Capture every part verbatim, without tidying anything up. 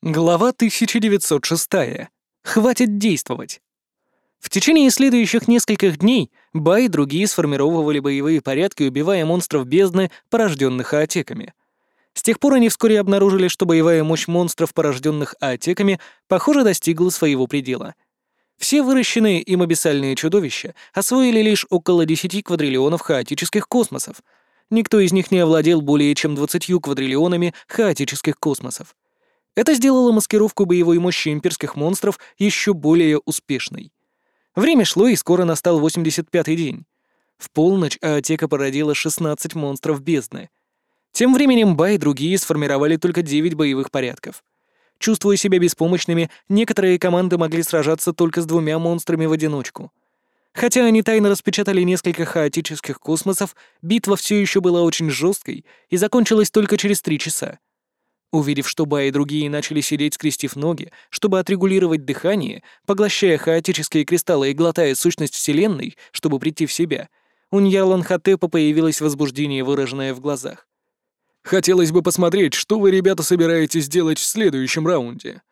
Глава тысяча девятьсот шестая. Хватит действовать. В течение следующих нескольких дней Ба и другие сформировывали боевые порядки, убивая монстров бездны, порожденных аотеками. С тех пор они вскоре обнаружили, что боевая мощь монстров, порожденных аотеками, похоже, достигла своего предела. Все выращенные им абиссальные чудовища освоили лишь около десяти квадриллионов хаотических космосов. Никто из них не овладел более чем двадцатью квадриллионами хаотических космосов. Это сделало маскировку боевой мощи имперских монстров еще более успешной. Время шло, и скоро настал восемьдесят пятый день. В полночь Аотека породила шестнадцать монстров бездны. Тем временем Ба и другие сформировали только девять боевых порядков. Чувствуя себя беспомощными, некоторые команды могли сражаться только с двумя монстрами в одиночку. Хотя они тайно распечатали несколько хаотических космосов, битва все еще была очень жесткой и закончилась только через три часа. Увидев, что Ба и другие начали сидеть, скрестив ноги, чтобы отрегулировать дыхание, поглощая хаотические кристаллы и глотая сущность Вселенной, чтобы прийти в себя, у Ньярланхотепа появилось возбуждение, выраженное в глазах. «Хотелось бы посмотреть, что вы, ребята, собираетесь делать в следующем раунде».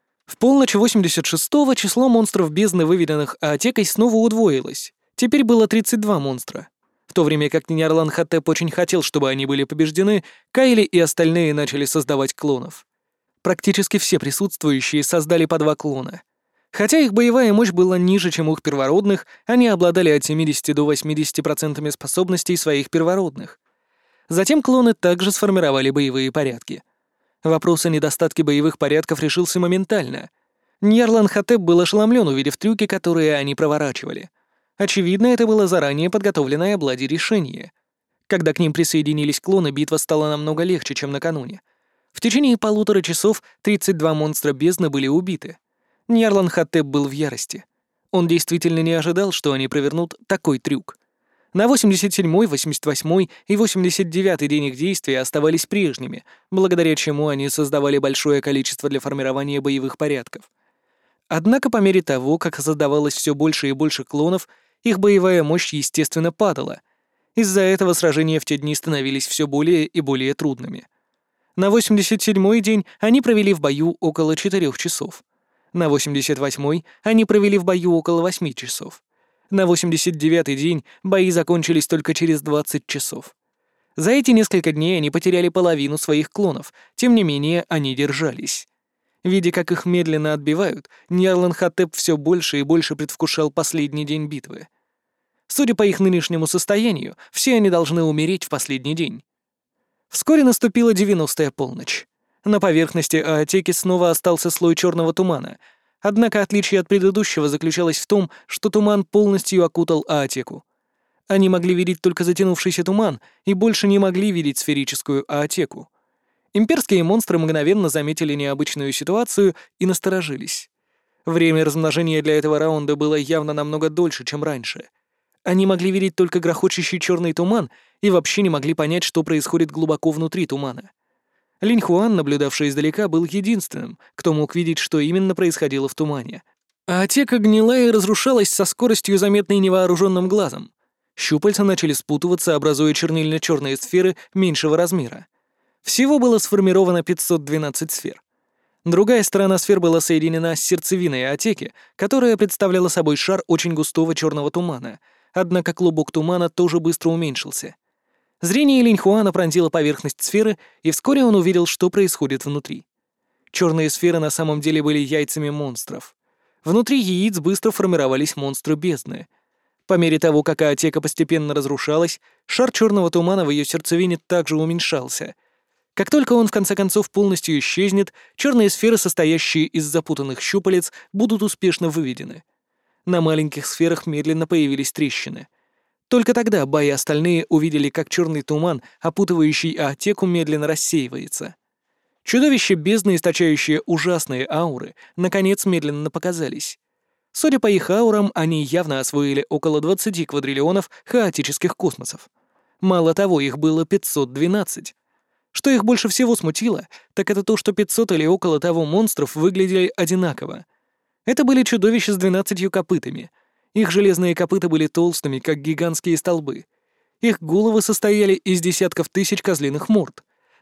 В полночь восемьдесят шестого число монстров бездны, выведенных Аотекой, снова удвоилось. Теперь было тридцать два монстра. В то время как Ньярланхотеп очень хотел, чтобы они были побеждены, Кайли и остальные начали создавать клонов. Практически все присутствующие создали по два клона. Хотя их боевая мощь была ниже, чем у их первородных, они обладали от семидесяти до восьмидесяти процентов способностей своих первородных. Затем клоны также сформировали боевые порядки. Вопрос о недостатке боевых порядков решился моментально. Ньярланхотеп был ошеломлен, увидев трюки, которые они проворачивали. Очевидно, это было заранее подготовленное Блади решение. Когда к ним присоединились клоны, битва стала намного легче, чем накануне. В течение полутора часов тридцать два монстра бездны были убиты. Ньярланхотеп был в ярости. Он действительно не ожидал, что они провернут такой трюк. На восемьдесят седьмой, восемьдесят восьмой и восемьдесят девятый день их действия оставались прежними, благодаря чему они создавали большое количество для формирования боевых порядков. Однако по мере того, как создавалось все больше и больше клонов, их боевая мощь, естественно, падала. Из-за этого сражения в те дни становились все более и более трудными. На восемьдесят седьмой день они провели в бою около четырёх часов. На восемьдесят восьмой они провели в бою около восьми часов. На восемьдесят девятый день бои закончились только через двадцать часов. За эти несколько дней они потеряли половину своих клонов, тем не менее они держались. Видя, как их медленно отбивают, Ньярланхотеп все больше и больше предвкушал последний день битвы. Судя по их нынешнему состоянию, все они должны умереть в последний день. Вскоре наступила девяностая полночь. На поверхности Аотеки снова остался слой черного тумана, однако отличие от предыдущего заключалось в том, что туман полностью окутал Аотеку. Они могли видеть только затянувшийся туман и больше не могли видеть сферическую Аотеку. Имперские монстры мгновенно заметили необычную ситуацию и насторожились. Время размножения для этого раунда было явно намного дольше, чем раньше. Они могли видеть только грохочущий черный туман и вообще не могли понять, что происходит глубоко внутри тумана. Линь Хуан, наблюдавший издалека, был единственным, кто мог видеть, что именно происходило в тумане. Аотека гнила и разрушалась со скоростью, заметной невооруженным глазом. Щупальца начали спутываться, образуя чернильно-черные сферы меньшего размера. Всего было сформировано пятьсот двенадцать сфер. Другая сторона сфер была соединена с сердцевиной Аотеки, которая представляла собой шар очень густого черного тумана, однако клубок тумана тоже быстро уменьшился. Зрение Линь Хуана пронзило поверхность сферы, и вскоре он увидел, что происходит внутри. Черные сферы на самом деле были яйцами монстров. Внутри яиц быстро формировались монстры бездны. По мере того, как Аотека постепенно разрушалась, шар черного тумана в ее сердцевине также уменьшался. Как только он в конце концов полностью исчезнет, черные сферы, состоящие из запутанных щупалец, будут успешно выведены. На маленьких сферах медленно появились трещины. Только тогда Ба и остальные увидели, как черный туман, опутывающий Аотеку, медленно рассеивается. Чудовища бездны, источающие ужасные ауры, наконец медленно показались. Судя по их аурам, они явно освоили около двадцати квадриллионов хаотических космосов. Мало того, их было пятьсот двенадцать. Что их больше всего смутило, так это то, что пятьсот или около того монстров выглядели одинаково. Это были чудовища с двенадцатью копытами. Их железные копыта были толстыми, как гигантские столбы. Их головы состояли из десятков тысяч козлиных морд.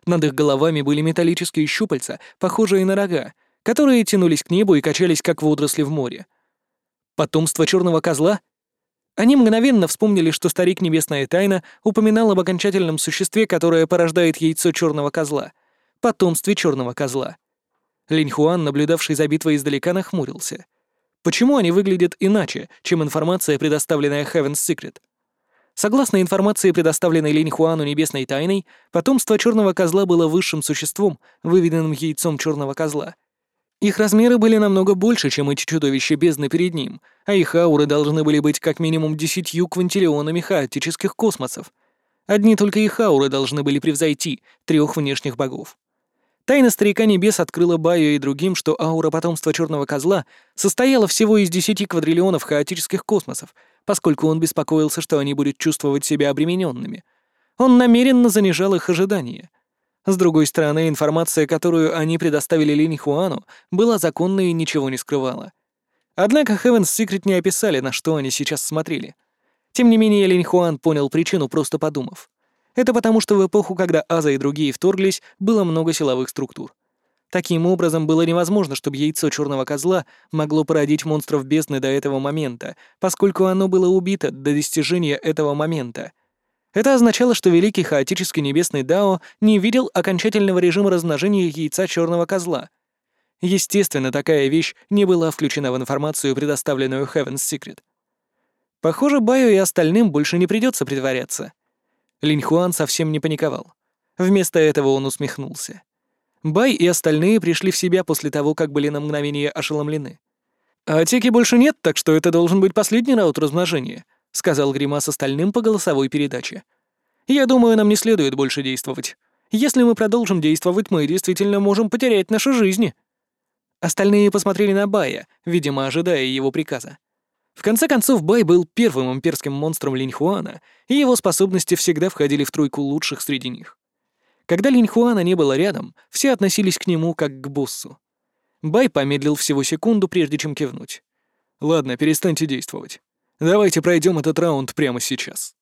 Над их головами были металлические щупальца, похожие на рога, которые тянулись к небу и качались, как водоросли в море. Потомство черного козла? Они мгновенно вспомнили, что старик Небесная Тайна упоминал об окончательном существе, которое порождает яйцо черного козла, потомстве черного козла. Линь Хуан, наблюдавший за битвой издалека, нахмурился. Почему они выглядят иначе, чем информация, предоставленная Heaven's Secret? Согласно информации, предоставленной Линь Хуану Небесной Тайной, потомство черного козла было высшим существом, выведенным яйцом черного козла. Их размеры были намного больше, чем эти чудовища бездны перед ним, а их ауры должны были быть как минимум десятью квинтиллионами хаотических космосов. Одни только их ауры должны были превзойти трех внешних богов. Тайна Старика Небес открыла Байо и другим, что аура потомства черного козла состояла всего из десяти квадриллионов хаотических космосов, поскольку он беспокоился, что они будут чувствовать себя обремененными. Он намеренно занижал их ожидания. С другой стороны, информация, которую они предоставили Линь Хуану, была законной и ничего не скрывала. Однако Heaven's Secret не описали, на что они сейчас смотрели. Тем не менее, Линь Хуан понял причину, просто подумав. Это потому, что в эпоху, когда Аза и другие вторглись, было много силовых структур. Таким образом, было невозможно, чтобы яйцо черного козла могло породить монстров бездны до этого момента, поскольку оно было убито до достижения этого момента. Это означало, что Великий Хаотический Небесный Дао не видел окончательного режима размножения яйца черного козла. Естественно, такая вещь не была включена в информацию, предоставленную Heaven's Secret. Похоже, Байо и остальным больше не придется притворяться. Линь Хуан совсем не паниковал. Вместо этого он усмехнулся. Бай и остальные пришли в себя после того, как были на мгновение ошеломлены. «А Атеки больше нет, так что это должен быть последний раунд размножения», — сказал Гримас остальным по голосовой передаче. «Я думаю, нам не следует больше действовать. Если мы продолжим действовать, мы действительно можем потерять наши жизни». Остальные посмотрели на Бая, видимо, ожидая его приказа. В конце концов, Бай был первым имперским монстром Линь Хуана, и его способности всегда входили в тройку лучших среди них. Когда Линь Хуана не было рядом, все относились к нему как к боссу. Бай помедлил всего секунду, прежде чем кивнуть. «Ладно, перестаньте действовать. Давайте пройдем этот раунд прямо сейчас».